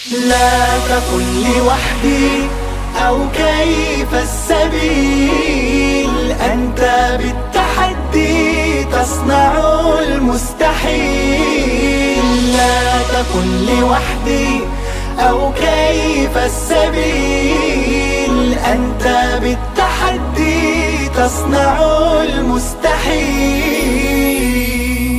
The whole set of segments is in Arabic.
لا تقل لوحدي أو كيف السبيل، أنت بالتحدي تصنع المستحيل. لا تقل لوحدي أو كيف السبيل، أنت بالتحدي تصنع المستحيل.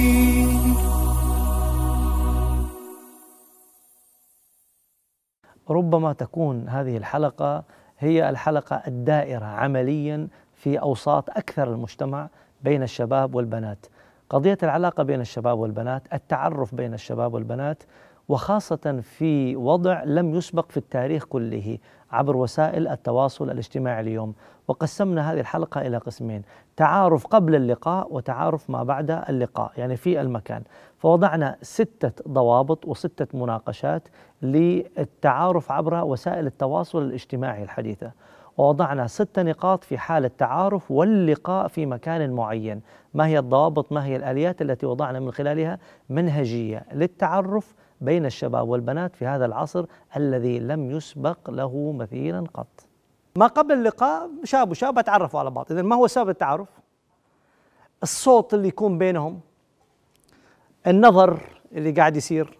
ربما تكون هذه الحلقة هي الحلقة الدائرة عمليا في أوساط أكثر المجتمع بين الشباب والبنات. قضية العلاقة بين الشباب والبنات، التعرف بين الشباب والبنات، وخاصة في وضع لم يسبق في التاريخ كله عبر وسائل التواصل الاجتماعي اليوم. وقسمنا هذه الحلقة إلى قسمين: تعارف قبل اللقاء وتعارف ما بعد اللقاء، يعني في المكان. فوضعنا 6 ضوابط و6 مناقشات للتعارف عبر وسائل التواصل الاجتماعي الحديثة، ووضعنا 6 نقاط في حال التعارف واللقاء في مكان معين. ما هي الضوابط؟ ما هي الآليات التي وضعنا من خلالها منهجية للتعرف بين الشباب والبنات في هذا العصر الذي لم يسبق له مثيلا قط؟ ما قبل اللقاء شاب وشاب تعرفوا على بعض. إذن ما هو سبب التعارف؟ الصوت اللي يكون بينهم، النظر اللي قاعد يصير،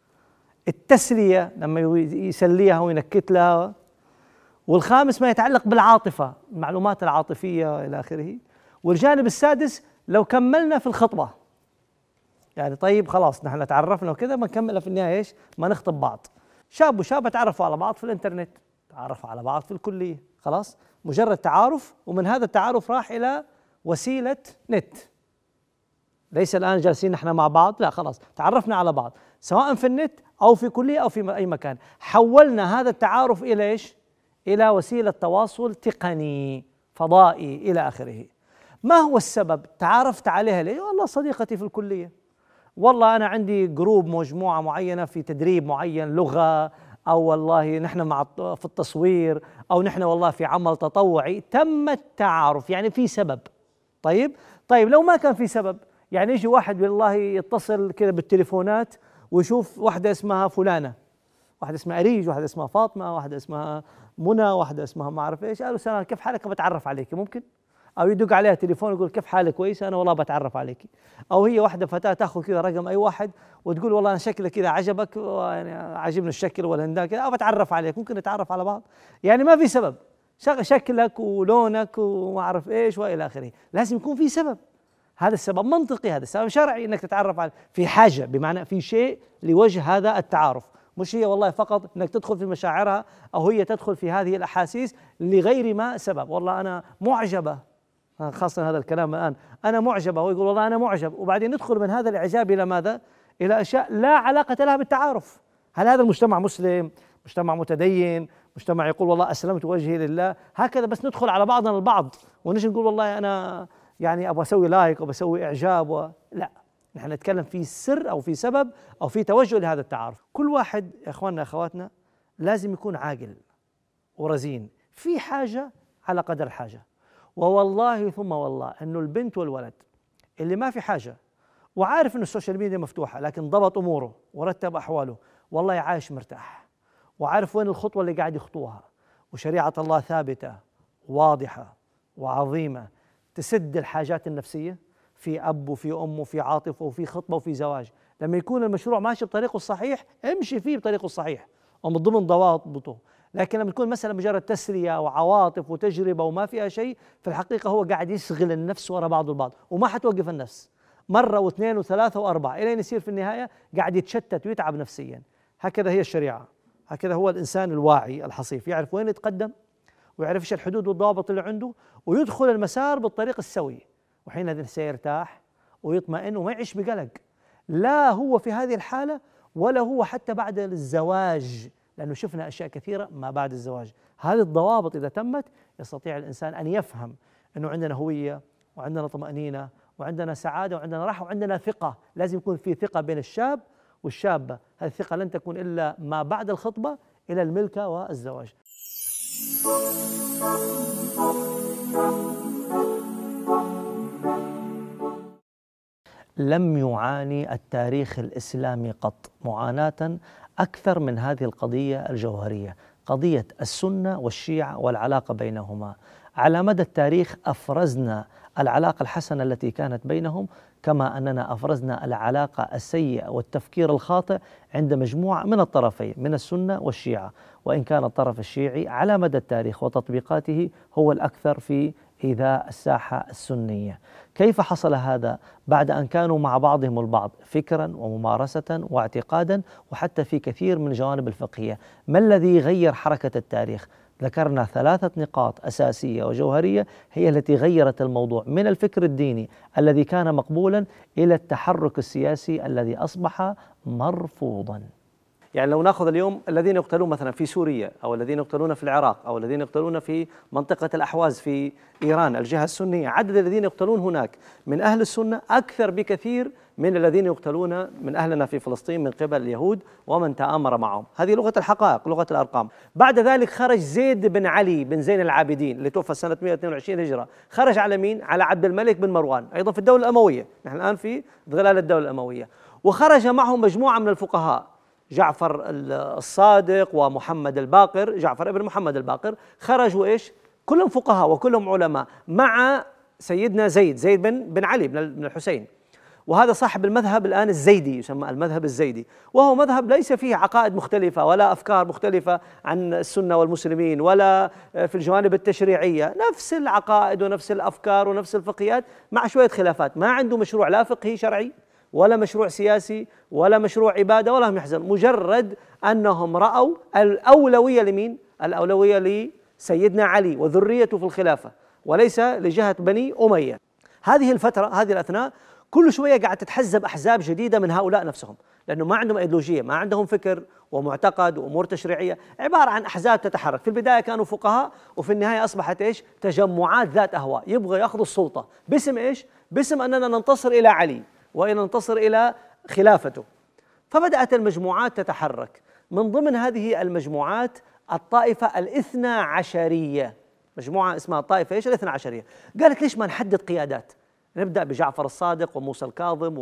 التسلية لما يسليها وينكت لها، والخامس ما يتعلق بالعاطفة، المعلومات العاطفية إلى آخره. والجانب السادس لو كملنا في الخطبة، يعني طيب خلاص نحن تعرفنا وكذا، ما نكملها في النهاية ايش؟ ما نخطب بعض. شاب وشاب تعرفوا على بعض في الانترنت، تعرفوا على بعض في الكلية، خلاص مجرد تعارف، ومن هذا التعارف راح إلى وسيلة نت. ليس الآن جالسين نحن مع بعض، لا، خلاص تعرفنا على بعض سواء في النت أو في كلية أو في أي مكان. حولنا هذا التعارف إلى ايش؟ إلى وسيلة تواصل تقني فضائي إلى آخره. ما هو السبب؟ تعرفت عليها ليه؟ والله صديقتي في الكلية، والله أنا عندي جروب مجموعة معينة في تدريب معين لغة، أو والله نحن مع في التصوير، أو نحن والله في عمل تطوعي. تم التعارف، يعني في سبب. طيب لو ما كان في سبب، يعني يجي واحد والله يتصل كذا بالتليفونات ويشوف واحدة اسمها فلانة، واحدة اسمها أريج، واحدة اسمها فاطمة، واحدة اسمها منى، واحدة اسمها ما أعرف إيش، قالوا سلام كيف حالك بتعرف عليك، ممكن؟ أو يدق عليها تليفون يقول كيف حالك، كويس، أنا والله بتعرف عليك. أو هي واحدة فتاة تأخذ كذا رقم أي واحد وتقول والله أنا شكلك كذا عجبك، يعني عجبني الشكل والهندام كذا، أو بتعرف عليك، ممكن نتعرف على بعض. يعني ما في سبب، شكلك ولونك وما أعرف إيش وإلى آخره، لازم يكون في سبب. هذا السبب منطقي، هذا السبب شرعي انك تتعرف على في حاجه، بمعنى في شيء لوجه هذا التعارف، مش هي والله فقط انك تدخل في مشاعرها او هي تدخل في هذه الاحاسيس لغير ما سبب. والله انا معجبه، خاصه هذا الكلام الان، انا معجبه، ويقول والله انا معجب، وبعدين ندخل من هذا الاعجاب الى ماذا؟ الى اشياء لا علاقه لها بالتعارف. هل هذا المجتمع مسلم؟ مجتمع متدين؟ مجتمع يقول والله اسلمت وجهي لله؟ هكذا بس ندخل على بعضنا البعض ونجي نقول والله انا يعني ابغى اسوي لايك او بسوي اعجاب لا، نحن نتكلم في سر او في سبب او في توجه لهذا التعارف. كل واحد يا اخواننا اخواتنا لازم يكون عاقل ورزين، في حاجه على قدر الحاجه. ووالله ثم والله انه البنت والولد اللي ما في حاجه وعارف انه السوشيال ميديا مفتوحه لكن ضبط اموره ورتب احواله، والله عايش مرتاح وعارف وين الخطوه اللي قاعد يخطوها، وشريعه الله ثابته واضحه وعظيمه تسد الحاجات النفسية في أب وفي أم وفي عاطفة وفي خطبة وفي زواج. لما يكون المشروع ماشي بطريقه الصحيح امشي فيه بطريقه الصحيح ومن ضمن ضوابطه، لكن لما تكون مثلا مجرد تسلية وعواطف وتجربة وما فيها شيء، في الحقيقة هو قاعد يشغل النفس وراء بعض البعض، وما حتوقف النفس مرة واثنين وثلاثة وأربعة إلين يصير في النهاية قاعد يتشتت ويتعب نفسيا. هكذا هي الشريعة، هكذا هو الإنسان الواعي الحصيف، يعرف وين يتقدم ويعرف ايش الحدود والضوابط اللي عنده ويدخل المسار بالطريق السوي، وحينئذ سيرتاح ويطمئن وما يعيش بقلق، لا هو في هذه الحالة ولا هو حتى بعد الزواج، لأنه شفنا أشياء كثيرة ما بعد الزواج. هذه الضوابط إذا تمت يستطيع الإنسان أن يفهم أنه عندنا هوية وعندنا طمأنينة وعندنا سعادة وعندنا راحة وعندنا ثقة. لازم يكون في ثقة بين الشاب والشابة، هذه الثقة لن تكون إلا ما بعد الخطبة إلى الملكة والزواج. لم يعاني التاريخ الإسلامي قط معاناة أكثر من هذه القضية الجوهرية، قضية السنة والشيعة والعلاقة بينهما. على مدى التاريخ أفرزنا العلاقة الحسنة التي كانت بينهم، كما أننا أفرزنا العلاقة السيئة والتفكير الخاطئ عند مجموعة من الطرفين من السنة والشيعة، وإن كان الطرف الشيعي على مدى التاريخ وتطبيقاته هو الأكثر في إيذاء الساحة السنية. كيف حصل هذا بعد أن كانوا مع بعضهم البعض فكرا وممارسة واعتقادا وحتى في كثير من الجوانب الفقهية؟ ما الذي غير حركة التاريخ؟ ذكرنا 3 نقاط أساسية وجوهرية هي التي غيرت الموضوع من الفكر الديني الذي كان مقبولا إلى التحرك السياسي الذي أصبح مرفوضا. يعني لو ناخذ اليوم الذين يقتلون مثلا في سوريا، أو الذين يقتلون في العراق، أو الذين يقتلون في منطقة الأحواز في إيران الجهة السنية، عدد الذين يقتلون هناك من أهل السنة أكثر بكثير من الذين يقتلون من أهلنا في فلسطين من قبل اليهود ومن تآمر معهم. هذه لغة الحقائق، لغة الأرقام. بعد ذلك خرج زيد بن علي بن زين العابدين اللي توفى سنة 122 هجرة، خرج على مين؟ على عبد الملك بن مروان، أيضا في الدولة الأموية، نحن الآن في ظلال الدولة الأموية. وخرج معهم مجموعة من الفقهاء، جعفر الصادق ومحمد الباقر، جعفر ابن محمد الباقر، خرجوا إيش؟ كلهم فقهاء وكلهم علماء، مع سيدنا زيد بن علي بن الحسين، وهذا صاحب المذهب الآن الزيدي، يسمى المذهب الزيدي، وهو مذهب ليس فيه عقائد مختلفة ولا أفكار مختلفة عن السنة والمسلمين ولا في الجوانب التشريعية، نفس العقائد ونفس الأفكار ونفس الفقهيات مع شوية خلافات. ما عنده مشروع لا فقهي شرعي ولا مشروع سياسي ولا مشروع عبادة ولا هم يحزنون، مجرد أنهم رأوا الأولوية لمين؟ الأولوية لسيدنا علي وذريته في الخلافة وليس لجهة بني أمية. هذه الفترة، هذه الأثناء، كل شوية قاعد تتحزب أحزاب جديدة من هؤلاء نفسهم، لأنه ما عندهم أيديولوجية، ما عندهم فكر ومعتقد وأمور تشريعية، عبارة عن أحزاب تتحرك. في البداية كانوا فقهاء، وفي النهاية أصبحت إيش؟ تجمعات ذات أهواء، يبغى يأخذوا السلطة باسم إيش؟ باسم أننا ننتصر إلى علي وإن ننتصر إلى خلافته. فبدأت المجموعات تتحرك. من ضمن هذه المجموعات الطائفة الاثنى عشرية، مجموعة اسمها الطائفة إيش؟ الاثنى عشرية. قالت ليش ما نحدد قيادات؟ نبدأ بجعفر الصادق وموسى الكاظم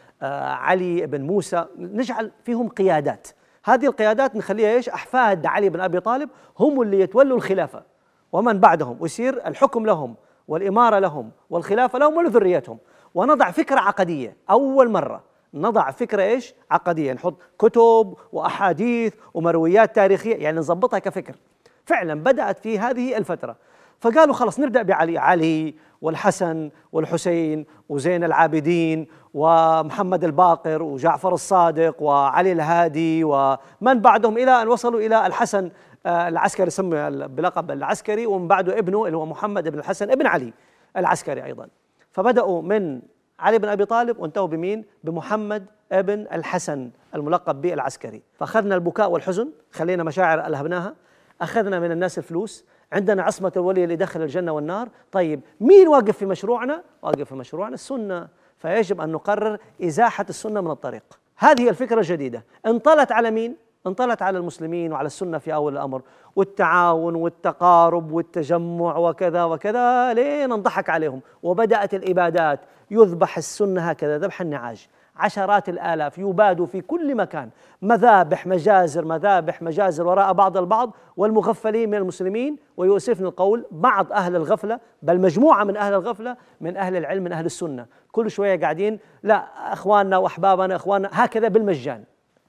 وعلي بن موسى، نجعل فيهم قيادات. هذه القيادات نخليها إيش؟ أحفاد علي بن أبي طالب هم اللي يتولوا الخلافة ومن بعدهم، ويصير الحكم لهم والإمارة لهم والخلافة لهم ولذريتهم. ونضع فكرة عقدية، أول مرة نضع فكرة إيش؟ عقدية، نحط كتب وأحاديث ومرويات تاريخية، يعني نظبطها كفكر. فعلا بدأت في هذه الفترة. فقالوا خلاص نبدأ علي والحسن والحسين وزين العابدين ومحمد الباقر وجعفر الصادق وعلي الهادي ومن بعدهم، إلى أن وصلوا إلى الحسن العسكري، سمي بلقب العسكري، ومن بعده ابنه اللي هو محمد بن الحسن ابن علي العسكري أيضا. فبدأوا من علي بن أبي طالب وانتهوا بمين؟ بمحمد ابن الحسن الملقب بالعسكري. فأخذنا البكاء والحزن، خلينا مشاعر ألهبناها، أخذنا من الناس الفلوس، عندنا عصمة الولي اللي دخل الجنة والنار. طيب مين واقف في مشروعنا؟ واقف في مشروعنا السنة، فيجب أن نقرر إزاحة السنة من الطريق. هذه الفكرة الجديدة انطلت على مين؟ انطلت على المسلمين وعلى السنة في أول الأمر، والتعاون والتقارب والتجمع وكذا وكذا، لين انضحك عليهم وبدأت الإبادات. يذبح السنة هكذا ذبح النعاج، عشرات الآلاف يبادوا في كل مكان، مذابح مجازر وراء بعض البعض، والمغفلين من المسلمين، ويؤسفني القول بعض أهل الغفلة، بل مجموعة من أهل الغفلة من أهل العلم من أهل السنة، كل شوية قاعدين لا أخواننا وأحبابنا أخواننا هكذا بالمجان.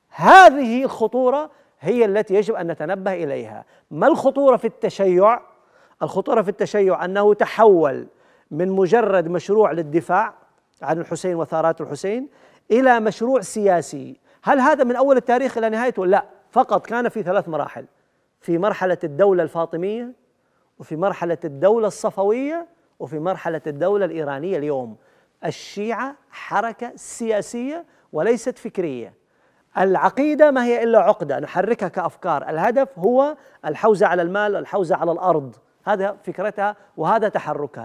هذه الخطورة هي التي يجب أن نتنبه إليها. ما الخطورة في التشيع؟ الخطورة في التشيع أنه تحول من مجرد مشروع للدفاع عن الحسين وثارات الحسين إلى مشروع سياسي. هل هذا من أول التاريخ إلى نهايته؟ لا، فقط كان في 3 مراحل: في مرحلة الدولة الفاطمية، وفي مرحلة الدولة الصفوية، وفي مرحلة الدولة الإيرانية. اليوم الشيعة حركة سياسية وليست فكرية. العقيدة ما هي إلا عقدة نحركها كأفكار، الهدف هو الحوزة على المال، الحوزة على الأرض، هذا فكرتها وهذا تحركها.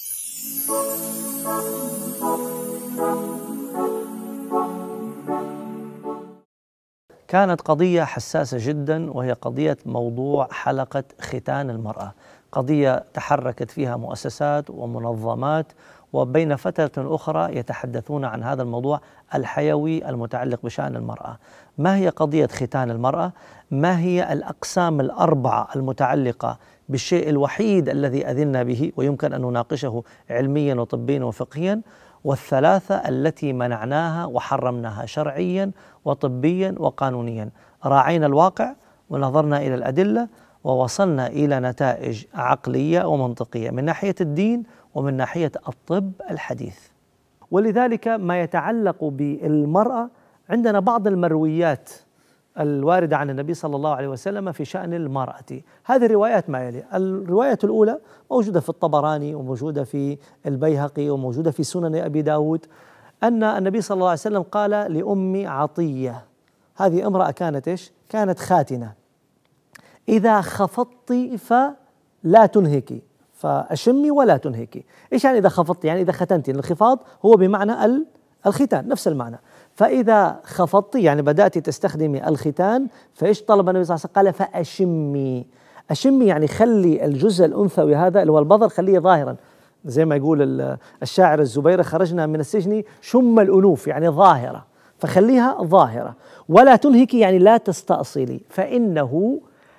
كانت قضية حساسة جدا، وهي قضية موضوع حلقة ختان المرأة، قضية تحركت فيها مؤسسات ومنظمات وبين فترة أخرى يتحدثون عن هذا الموضوع الحيوي المتعلق بشأن المرأة. ما هي قضية ختان المرأة؟ ما هي الأقسام الأربعة المتعلقة بالشيء الوحيد الذي أذنا به ويمكن أن نناقشه علميا وطبيا وفقهيا، والثلاثة التي منعناها وحرمناها شرعيا وطبيا وقانونيا. راعينا الواقع ونظرنا إلى الأدلة ووصلنا إلى نتائج عقلية ومنطقية من ناحية الدين ومن ناحية الطب الحديث. ولذلك ما يتعلق بالمرأة عندنا بعض المرويات الواردة عن النبي صلى الله عليه وسلم في شأن المرأة. هذه الروايات ما يلي: الرواية الأولى موجودة في الطبراني وموجودة في البيهقي وموجودة في سنن أبي داود، أن النبي صلى الله عليه وسلم قال لأم عطية، هذه امرأة كانت إيش؟ كانت خاتنة: إذا خفضت فلا تنهكي، فأشمي ولا تنهكي. إيش يعني إذا خفضت؟ يعني إذا ختنتي. الانخفاض هو بمعنى الختان، نفس المعنى. فإذا خفضت يعني بدأت تستخدمي الختان، فإيش طلب النبي صلى الله عليه وسلم؟ قال فأشمي. أشمي يعني خلي الجزء الأنثوي هذا اللي هو البظر خليه ظاهرا، زي ما يقول الشاعر الزبير: خرجنا من السجن شم الأنوف، يعني ظاهرة، فخليها ظاهرة. ولا تنهكي يعني لا تستأصلي، فإنه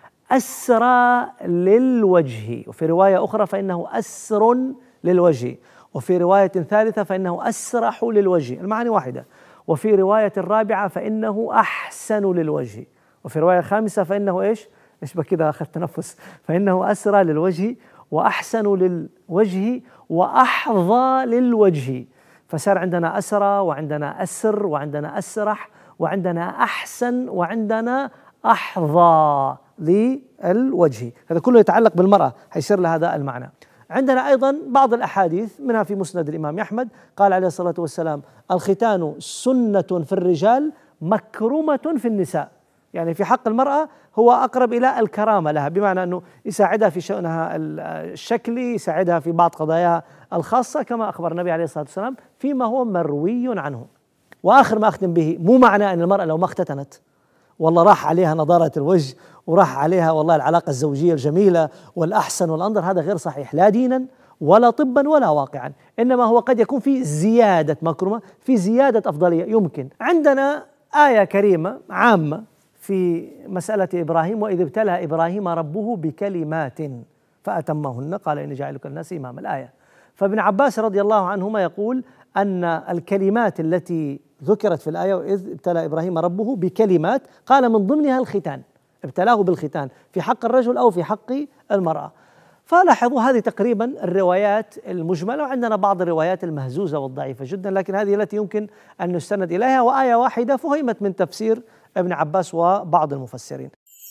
أسرى للوجه. وفي رواية أخرى فإنه أسر للوجه، وفي رواية ثالثة فإنه أسرح للوجه، المعاني واحدة. وفي رواية الرابعة فإنه أحسن للوجه، وفي رواية خامسة فإنه إيش بكذا أخذت تنفس، فإنه أسرى للوجه وأحسن للوجه وأحظى للوجه. فصار عندنا أسرى وعندنا أسر وعندنا أسرح وعندنا أحسن وعندنا أحظى للوجه. هذا كله يتعلق بالمرأة، حيصير لها هذا المعنى. عندنا أيضا بعض الأحاديث منها في مسند الإمام أحمد قال عليه الصلاة والسلام: الختان سنة في الرجال مكرمة في النساء. يعني في حق المرأة هو أقرب إلى الكرامة لها، بمعنى أنه يساعدها في شأنها الشكلي، يساعدها في بعض قضاياها الخاصة، كما أخبر النبي عليه الصلاة والسلام فيما هو مروي عنه. وآخر ما أختم به: مو معنى أن المرأة لو ما اختتنت والله راح عليها نضارة الوجه وراح عليها والله العلاقة الزوجية الجميلة والأحسن والأنظر، هذا غير صحيح لا دينا ولا طبا ولا واقعا. إنما هو قد يكون في زيادة مكرمة، في زيادة أفضلية. يمكن عندنا آية كريمة عامة في مسألة إبراهيم: وإذ ابتلى إبراهيم ربه بكلمات فأتمهن قال إني جاعلك للناس إماما، الآية. فابن عباس رضي الله عنهما يقول أن الكلمات التي ذكرت في الآية وإذ ابتلى إبراهيم ربه بكلمات، قال من ضمنها الختان، ابتلاه بالختان في حق الرجل أو في حق المرأة. فلاحظوا هذه تقريبا الروايات المجملة، وعندنا بعض الروايات المهزوزة والضعيفة جدا، لكن هذه التي يمكن أن نستند إليها، وآية واحدة فهمت من تفسير ابن عباس وبعض المفسرين.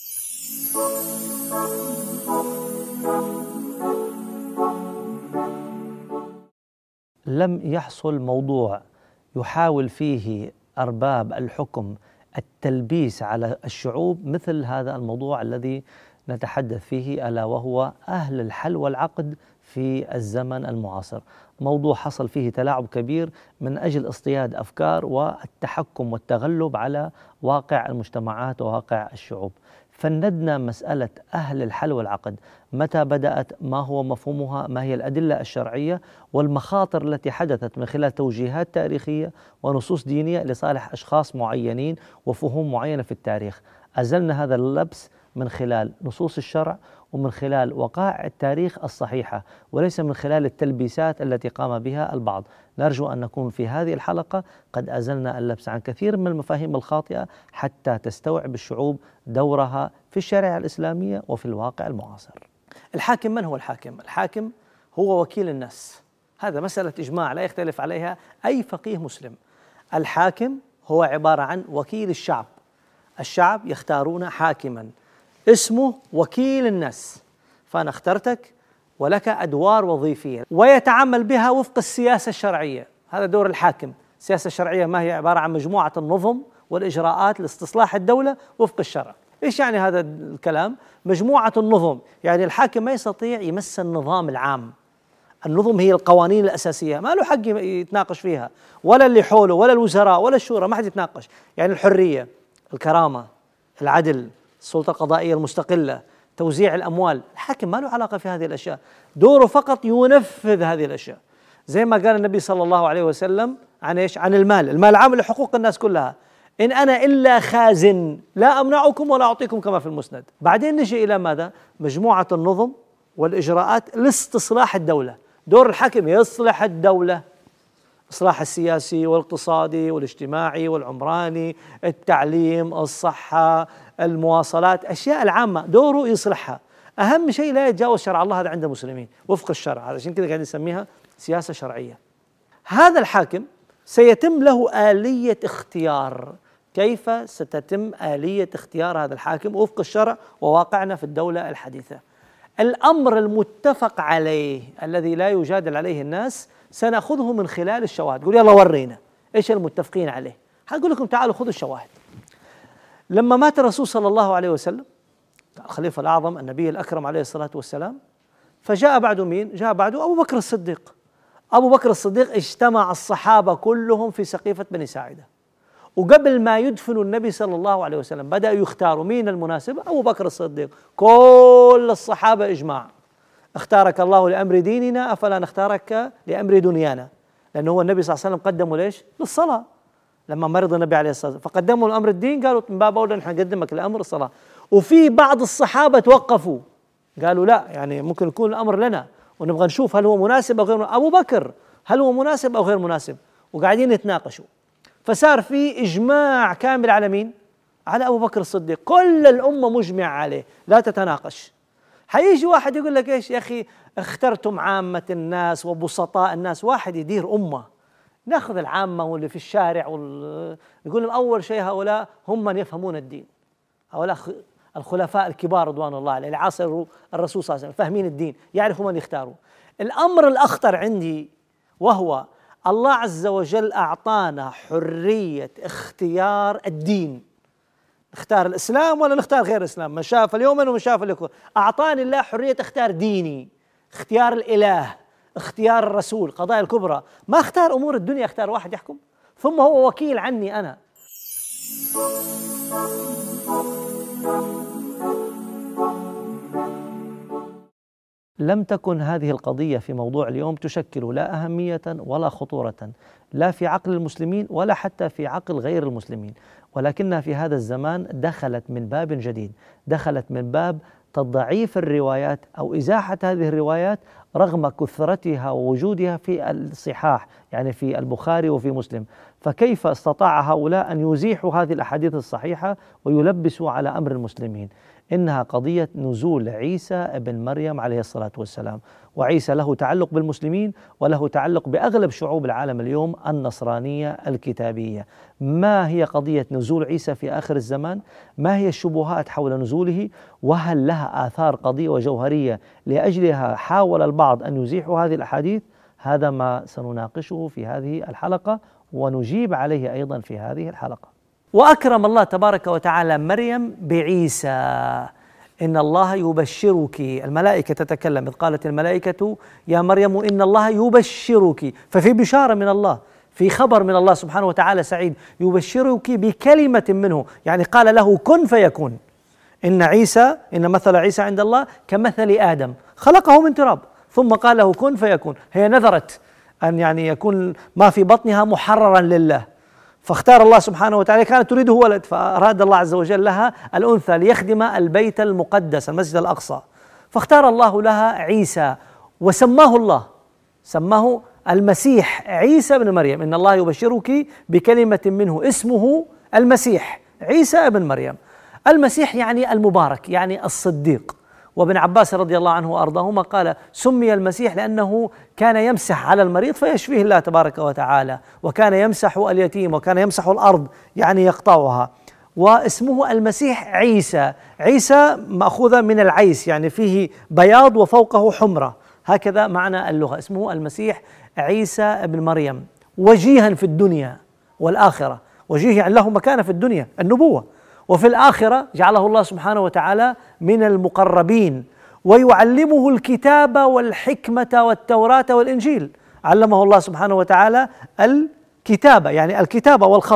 لم يحصل موضوع يحاول فيه أرباب الحكم التلبيس على الشعوب مثل هذا الموضوع الذي نتحدث فيه، ألا وهو أهل الحل والعقد في الزمن المعاصر. موضوع حصل فيه تلاعب كبير من أجل اصطياد أفكار والتحكم والتغلب على واقع المجتمعات وواقع الشعوب. فندنا مسألة أهل الحل والعقد، متى بدأت، ما هو مفهومها، ما هي الأدلة الشرعية والمخاطر التي حدثت من خلال توجيهات تاريخية ونصوص دينية لصالح أشخاص معينين وفهوم معينة في التاريخ. أزلنا هذا اللبس من خلال نصوص الشرع ومن خلال وقائع التاريخ الصحيحة، وليس من خلال التلبيسات التي قام بها البعض. نرجو أن نكون في هذه الحلقة قد أزلنا اللبس عن كثير من المفاهيم الخاطئة حتى تستوعب الشعوب دورها في الشريعة الإسلامية وفي الواقع المعاصر. الحاكم من هو الحاكم؟ الحاكم هو وكيل الناس، هذا مسألة إجماع لا يختلف عليها أي فقيه مسلم. الحاكم هو عبارة عن وكيل الشعب، الشعب يختارون حاكما اسمه وكيل الناس، فأنا اخترتك ولك أدوار وظيفية ويتعامل بها وفق السياسة الشرعية. هذا دور الحاكم. السياسة الشرعية ما هي؟ عبارة عن مجموعة النظم والإجراءات لاستصلاح الدولة وفق الشرع. إيش يعني هذا الكلام؟ مجموعة النظم، يعني الحاكم ما يستطيع يمس النظام العام. النظم هي القوانين الأساسية، ما له حق يتناقش فيها، ولا اللي حوله ولا الوزراء ولا الشورى، ما حد يتناقش. يعني الحرية، الكرامة، العدل، السلطة القضائية المستقلة، توزيع الأموال، الحاكم ما له علاقة في هذه الأشياء، دوره فقط ينفذ هذه الأشياء. زي ما قال النبي صلى الله عليه وسلم عن ايش؟ عن المال، المال عام لحقوق الناس كلها، إن أنا إلا خازن لا أمنعكم ولا أعطيكم كما في المسند. بعدين نجي إلى ماذا؟ مجموعة النظم والإجراءات لاستصلاح الدولة. دور الحاكم يصلح الدولة، إصلاح السياسي والاقتصادي والاجتماعي والعمراني، التعليم، الصحة، المواصلات، أشياء العامة دوره يصلحها. أهم شيء لا يتجاوز شرع الله، هذا عند المسلمين وفق الشرع، عشان كذا قاعدين نسميها سياسة شرعية. هذا الحاكم سيتم له آلية اختيار. كيف ستتم آلية اختيار هذا الحاكم وفق الشرع وواقعنا في الدولة الحديثة؟ الأمر المتفق عليه الذي لا يجادل عليه الناس سنأخذه من خلال الشواهد. قول يلا ورينا إيش المتفقين عليه. هقول لكم تعالوا خذوا الشواهد. لما مات الرسول صلى الله عليه وسلم الخليفة الأعظم النبي الأكرم عليه الصلاة والسلام، فجاء بعده مين؟ جاء بعده أبو بكر الصديق. أبو بكر الصديق اجتمع الصحابة كلهم في سقيفة بني ساعدة، وقبل ما يدفنوا النبي صلى الله عليه وسلم بدأوا يختاروا مين المناسب؟ أبو بكر الصديق. كل الصحابة إجماع، اختارك الله لأمر ديننا أفلا نختارك لأمر دنيانا، لأنه هو النبي صلى الله عليه وسلم قدمه ليش؟ للصلاة. لما مرض النبي عليه الصلاة والسلام فقدموا الأمر الدين، قالوا من باب أولى نحن نقدمك لأمر الصلاة. وفي بعض الصحابة توقفوا قالوا لا، يعني ممكن يكون الأمر لنا ونبغى نشوف هل هو مناسب أو غير مناسب. أبو بكر هل هو مناسب أو غير مناسب؟ وقاعدين يتناقشوا، فصار في إجماع كامل على مين؟ على أبو بكر الصديق. كل الأمة مجمع عليه، لا تتناقش. حيجي واحد يقول لك إيش يا أخي اخترتم عامة الناس وبسطاء الناس، واحد يدير أمة ناخذ العامة واللي في الشارع يقول لهم أول شيء هؤلاء هم من يفهمون الدين، هؤلاء الخلفاء الكبار رضوان الله عليه اللي عاصروا الرسول صلى الله عليه وسلم، فاهمين الدين، يعرفوا من يختاروا. الأمر الأخطر عندي وهو الله عز وجل أعطانا حرية اختيار الدين، نختار الإسلام ولا نختار غير الإسلام، من شاء فليؤمن ومن شاء فليكفر. أعطاني الله حرية اختيار ديني، اختيار الإله، اختيار الرسول، قضايا الكبرى. ما اختار أمور الدنيا، اختار واحد يحكم ثم هو وكيل عني أنا. لم تكن هذه القضية في موضوع اليوم تشكل لا أهمية ولا خطورة لا في عقل المسلمين ولا حتى في عقل غير المسلمين، ولكنها في هذا الزمان دخلت من باب جديد، دخلت من باب تضعيف الروايات أو إزاحة هذه الروايات رغم كثرتها ووجودها في الصحاح، يعني في البخاري وفي مسلم. فكيف استطاع هؤلاء أن يزيحوا هذه الأحاديث الصحيحة ويلبسوا على أمر المسلمين؟ إنها قضية نزول عيسى ابن مريم عليه الصلاة والسلام، وعيسى له تعلق بالمسلمين وله تعلق بأغلب شعوب العالم اليوم النصرانية الكتابية. ما هي قضية نزول عيسى في آخر الزمان؟ ما هي الشبهات حول نزوله؟ وهل لها آثار قضية وجوهرية لأجلها حاول البعض أن يزيحوا هذه الأحاديث؟ هذا ما سنناقشه في هذه الحلقة ونجيب عليه أيضا في هذه الحلقة. وأكرم الله تبارك وتعالى مريم بعيسى. إن الله يبشرك، الملائكة تتكلم، إذ قالت الملائكة يا مريم إن الله يبشرك، ففي بشارة من الله، في خبر من الله سبحانه وتعالى سعيد، يبشرك بكلمة منه، يعني قال له كن فيكون. إن مثل عيسى عند الله كمثل آدم، خلقه من تراب ثم قال له كن فيكون. هي نذرت أن يعني يكون ما في بطنها محررا لله، فاختار الله سبحانه وتعالى، كانت تريده ولد، فأراد الله عز وجل لها الأنثى ليخدم البيت المقدس المسجد الأقصى، فاختار الله لها عيسى وسماه الله، سماه المسيح عيسى بن مريم. إن الله يبشرك بكلمة منه اسمه المسيح عيسى بن مريم. المسيح يعني المبارك، يعني الصديق. وابن عباس رضي الله عنه وأرضاهما قال سمي المسيح لأنه كان يمسح على المريض فيشفيه الله تبارك وتعالى، وكان يمسح اليتيم، وكان يمسح الأرض يعني يقطعها. واسمه المسيح عيسى، عيسى مأخوذة من العيس، يعني فيه بياض وفوقه حمرة، هكذا معنى اللغة. اسمه المسيح عيسى بن مريم، وجيها في الدنيا والآخرة. وجيه يعني له مكانة في الدنيا النبوة، وفي الآخرة جعله الله سبحانه وتعالى من المقربين، ويعلمه الكتاب والحكمة والتوراة والإنجيل. علمه الله سبحانه وتعالى الكتابة، يعني الكتابة والخط،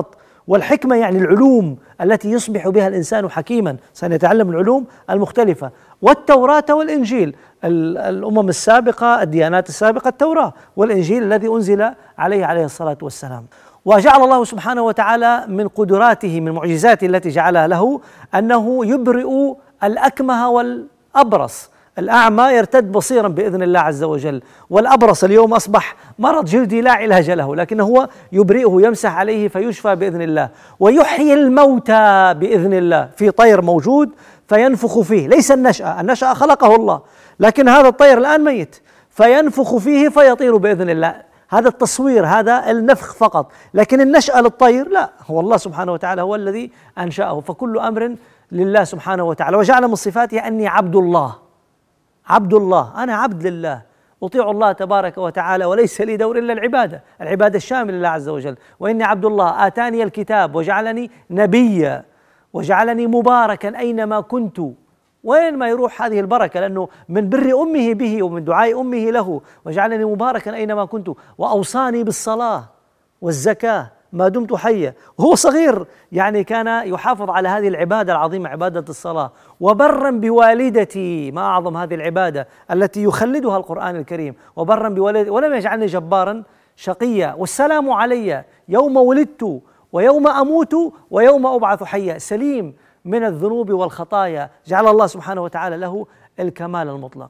والحكمة يعني العلوم التي يصبح بها الإنسان حكيما، سنتعلم العلوم المختلفة. والتوراة والإنجيل، الأمم السابقة، الديانات السابقة، التوراة والإنجيل الذي أنزل عليه الصلاة والسلام. وجعل الله سبحانه وتعالى من قدراته، من معجزاته التي جعلها له، أنه يبرئ الأكمه والأبرص. الأعمى يرتد بصيرا بإذن الله عز وجل، والأبرص اليوم أصبح مرض جلدي لا علاج له، لكنه هو يبرئه، يمسح عليه فيشفى بإذن الله. ويحيي الموتى بإذن الله، في طير موجود فينفخ فيه، ليس النشأة خلقه الله، لكن هذا الطير الآن ميت فينفخ فيه فيطير بإذن الله. هذا التصوير، هذا النفخ فقط، لكن النشأة للطير لا، هو الله سبحانه وتعالى هو الذي أنشأه. فكل أمر لله سبحانه وتعالى. وجعل من صفاته أني عبد الله، عبد الله، أنا عبد لله، أطيع الله تبارك وتعالى، وليس لي دور إلا العبادة الشاملة لله عز وجل. وإني عبد الله آتاني الكتاب وجعلني نبيا وجعلني مباركا أينما كنت. وين ما يروح هذه البركة، لأنه من بر أمه به ومن دعاء أمه له. وجعلني مباركا أينما كنت، وأوصاني بالصلاة والزكاة ما دمت حيا. وهو صغير يعني كان يحافظ على هذه العبادة العظيمة، عبادة الصلاة. وبرا بوالدتي، ما أعظم هذه العبادة التي يخلدها القرآن الكريم، وبرا بوالدتي ولم يجعلني جبارا شقيا. والسلام علي يوم ولدت ويوم أموت ويوم أبعث حيا، سليم من الذنوب والخطايا. جعل الله سبحانه وتعالى له الكمال المطلق.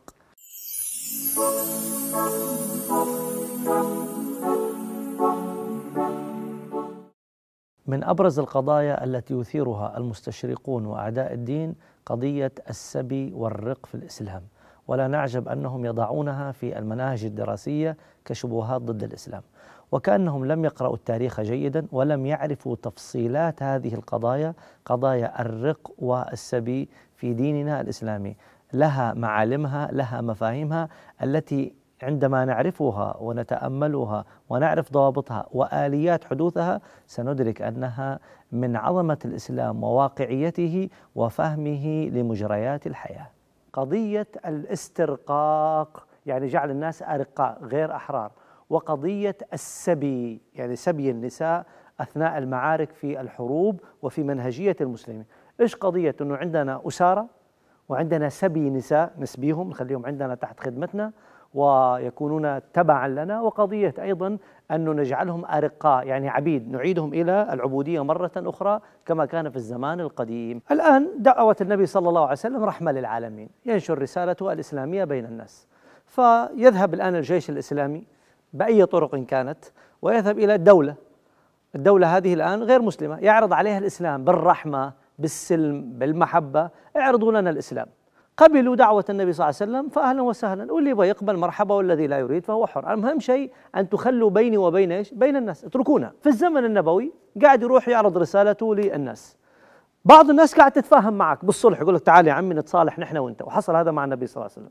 من أبرز القضايا التي يثيرها المستشرقون وأعداء الدين قضية السبي والرق في الإسلام، ولا نعجب أنهم يضعونها في المناهج الدراسية كشبهات ضد الإسلام، وكأنهم لم يقرأوا التاريخ جيدا ولم يعرفوا تفصيلات هذه القضايا، قضايا الرق والسبي في ديننا الإسلامي. لها معالمها، لها مفاهيمها، التي عندما نعرفها ونتأملها ونعرف ضوابطها وآليات حدوثها سندرك أنها من عظمة الإسلام وواقعيته وفهمه لمجريات الحياة. قضية الاسترقاق يعني جعل الناس أرقاء غير أحرار، وقضية السبي يعني سبي النساء أثناء المعارك في الحروب وفي منهجية المسلمين. إيش قضية؟ أنه عندنا أسارة وعندنا سبي نساء، نسبيهم نخليهم عندنا تحت خدمتنا ويكونون تبعا لنا، وقضية أيضا أن نجعلهم أرقاء يعني عبيد، نعيدهم إلى العبودية مرة أخرى كما كان في الزمان القديم. الآن دعوة النبي صلى الله عليه وسلم رحمة للعالمين، ينشر رسالته الإسلامية بين الناس. فيذهب الآن الجيش الإسلامي بأي طرق كانت ويذهب إلى الدولة هذه الآن غير مسلمة، يعرض عليها الإسلام بالرحمة بالسلم بالمحبة، اعرضوا لنا الإسلام. قبلوا دعوة النبي صلى الله عليه وسلم فأهلا وسهلا، واللي يبغى يقبل مرحبا، والذي لا يريد فهو حر. المهم شيء أن تخلوا بيني وبين إيش؟ بين الناس، اتركونا. في الزمن النبوي قاعد يروح يعرض رسالته للناس، بعض الناس قاعد تتفاهم معك بالصلح، يقول لك تعال يا عمي نتصالح نحن وانت، وحصل هذا مع النبي صلى الله عليه وسلم.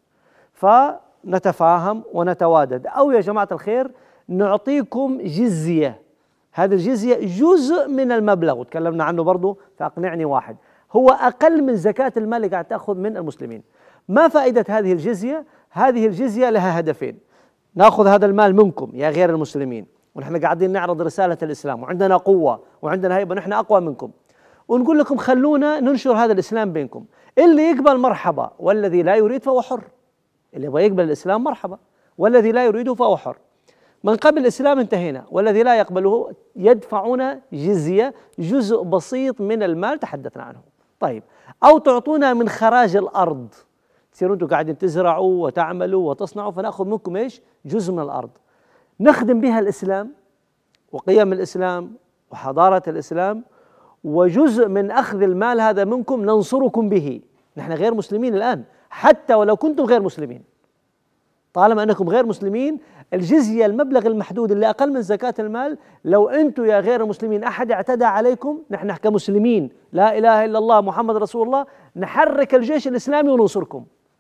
فنتفاهم ونتوادد، أو يا جماعة الخير نعطيكم جزية، هذه الجزية جزء من المبلغ، وتكلمنا عنه برضو فأقنعني واحد، هو أقل من زكاة المال اللي قاعد تأخذ من المسلمين. ما فائدة هذه الجزية؟ هذه الجزية لها هدفين: نأخذ هذا المال منكم يا غير المسلمين، ونحن قاعدين نعرض رسالة الإسلام وعندنا قوة وعندنا هيبة، نحن أقوى منكم، ونقول لكم خلونا ننشر هذا الإسلام بينكم. اللي يقبل مرحبا، والذي لا يريد فهو حر. اللي يبغى يقبل الإسلام مرحبا، والذي لا يريده فهو حر. من قبل الإسلام انتهينا، والذي لا يقبله يدفعون جزية، جزء بسيط من المال تحدثنا عنه. طيب، أو تعطونا من خراج الأرض، تصيروا أنتم قاعدين تزرعوا وتعملوا وتصنعوا، فنأخذ منكم إيش؟ جزء من الأرض نخدم بها الإسلام وقيم الإسلام وحضارة الإسلام، وجزء من أخذ المال هذا منكم ننصركم به. نحن غير مسلمين الآن، حتى ولو كنتم غير مسلمين، طالما أنكم غير مسلمين، الجزية المبلغ المحدود اللي أقل من زكاة المال، لو أنتم يا غير المسلمين أحد اعتدى عليكم، نحن كمسلمين لا إله إلا الله محمد رسول الله نحرك الجيش الإسلامي وننصركم.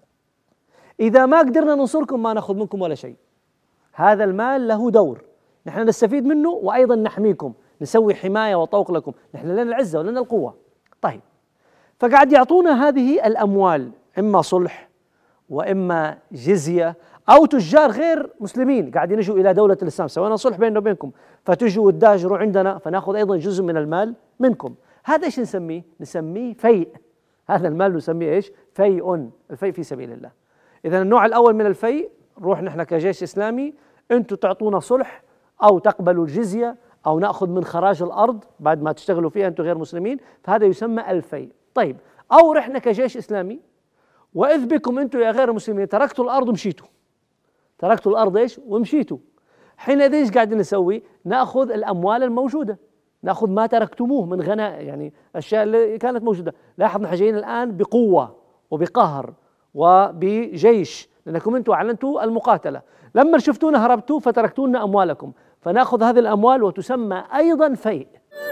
إذا ما قدرنا ننصركم ما نأخذ منكم ولا شيء. هذا المال له دور، نحن نستفيد منه وأيضا نحميكم، نسوي حماية وطوق لكم، نحن لنا العزة ولنا القوة. طيب، فقاعد يعطونا هذه الأموال، إما صلح وإما جزية، أو تجار غير مسلمين قاعدين يجوا إلى دولة الإسلام، سوينا صلح بيننا وبينكم فتجوا وتداجروا عندنا فناخذ أيضا جزء من المال منكم. هذا إيش نسميه؟ نسميه فيء. هذا المال نسميه إيش؟ فيء، الفيء في سبيل الله. إذا النوع الأول من الفيء، نروح نحن كجيش إسلامي أنتم تعطونا صلح أو تقبلوا الجزية أو نأخذ من خراج الأرض بعد ما تشتغلوا فيها أنتم غير مسلمين، فهذا يسمى الفيء. طيب، أو رحنا كجيش إسلامي وإذ بكم أنتم يا غير المسلمين تركتوا الأرض ومشيتوا، تركتوا الأرض إيش؟ ومشيتوا. حينئذ إيش قاعدين نسوي؟ نأخذ الأموال الموجودة، نأخذ ما تركتموه من غناء، يعني أشياء اللي كانت موجودة. لاحظ نحن جايين الآن بقوة وبقهر وبجيش، لأنكم أنتم أعلنتوا المقاتلة، لما شفتونا هربتوا فتركتونا أموالكم، فنأخذ هذه الأموال وتسمى أيضا فيء.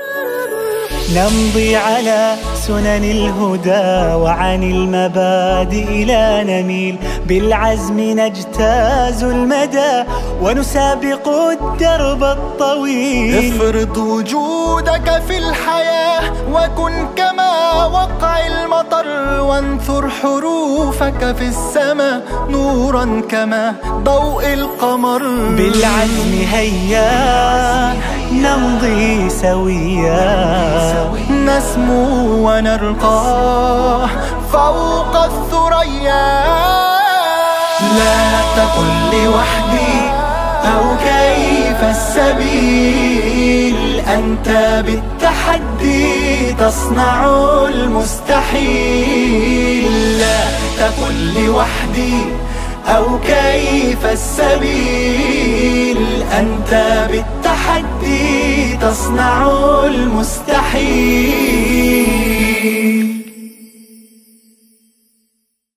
نمضي على سنن الهدى وعن المبادئ لا نميل، بالعزم نجتاز المدى ونسابق الدرب الطويل. افرض وجودك في الحياة وكن كما وقع المطر، وانثر حروفك في السماء نورا كما ضوء القمر. بالعزم هيا نمضي سويا، نسمو ونرقى فوق الثريا. لا تقل لوحدي أو كيف السبيل، أنت بالتحدي تصنع المستحيل. لا تقل لوحدي أو كيف السبيل، أنت بالتحدي تصنع المستحيل.